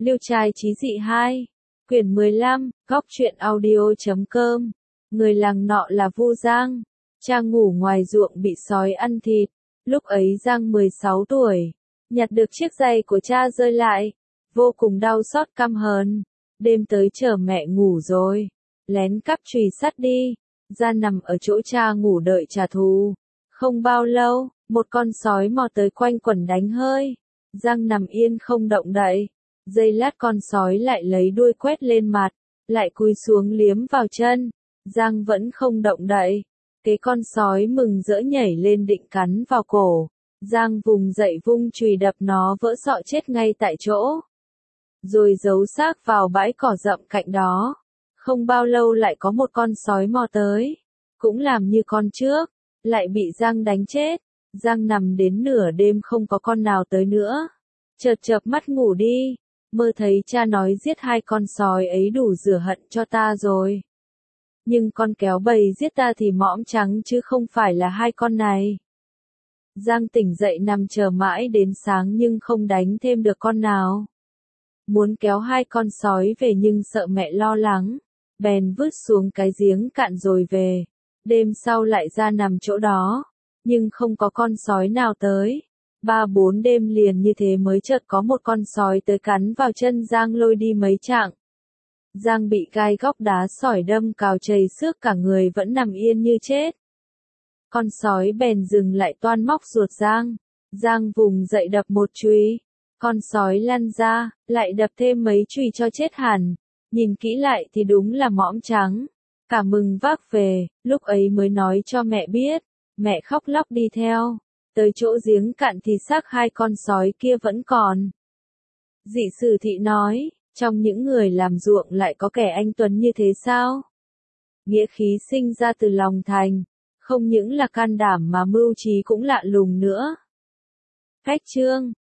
Liêu trai chí dị 2, quyển 15, góc truyện audio.com. Người làng nọ là Vu Giang. Cha ngủ ngoài ruộng bị sói ăn thịt. Lúc ấy Giang 16 tuổi, nhặt được chiếc giày của cha rơi lại, vô cùng đau xót căm hờn. Đêm tới chờ mẹ ngủ rồi, lén cắp chùy sắt đi, ra nằm ở chỗ cha ngủ đợi trả thù. Không bao lâu, một con sói mò tới quanh quẩn đánh hơi. Giang nằm yên không động đậy. Giây lát con sói lại lấy đuôi quét lên mặt, lại cúi xuống liếm vào chân. Giang vẫn không động đậy. Cái con sói mừng rỡ nhảy lên định cắn vào cổ. Giang vùng dậy vung chùy đập nó vỡ sọ chết ngay tại chỗ. Rồi giấu xác vào bãi cỏ rậm cạnh đó. Không bao lâu lại có một con sói mò tới. Cũng làm như con trước, lại bị Giang đánh chết. Giang nằm đến nửa đêm không có con nào tới nữa. Chợt chợp mắt ngủ đi, mơ thấy cha nói giết hai con sói ấy đủ rửa hận cho ta rồi. Nhưng con kéo bầy giết ta thì mõm trắng chứ không phải là hai con này. Giang tỉnh dậy nằm chờ mãi đến sáng nhưng không đánh thêm được con nào. Muốn kéo hai con sói về nhưng sợ mẹ lo lắng, bèn vứt xuống cái giếng cạn rồi về. Đêm sau lại ra nằm chỗ đó, nhưng không có con sói nào tới. 3-4 đêm liền như thế mới chợt có một con sói tới cắn vào chân Giang lôi đi mấy chặng. Giang bị gai góc đá sỏi đâm cào chảy xước cả người vẫn nằm yên như chết. Con sói bèn dừng lại toan móc ruột Giang. Giang vùng dậy đập một chùy. Con sói lăn ra, lại đập thêm mấy chùy cho chết hẳn. Nhìn kỹ lại thì đúng là mõm trắng. Cả mừng vác về, lúc ấy mới nói cho mẹ biết. Mẹ khóc lóc đi theo. Tới chỗ giếng cạn thì xác hai con sói kia vẫn còn. Dị Sử Thị nói, trong những người làm ruộng lại có kẻ anh tuấn như thế sao? Nghĩa khí sinh ra từ lòng thành, không những là can đảm mà mưu trí cũng lạ lùng nữa. Khách chương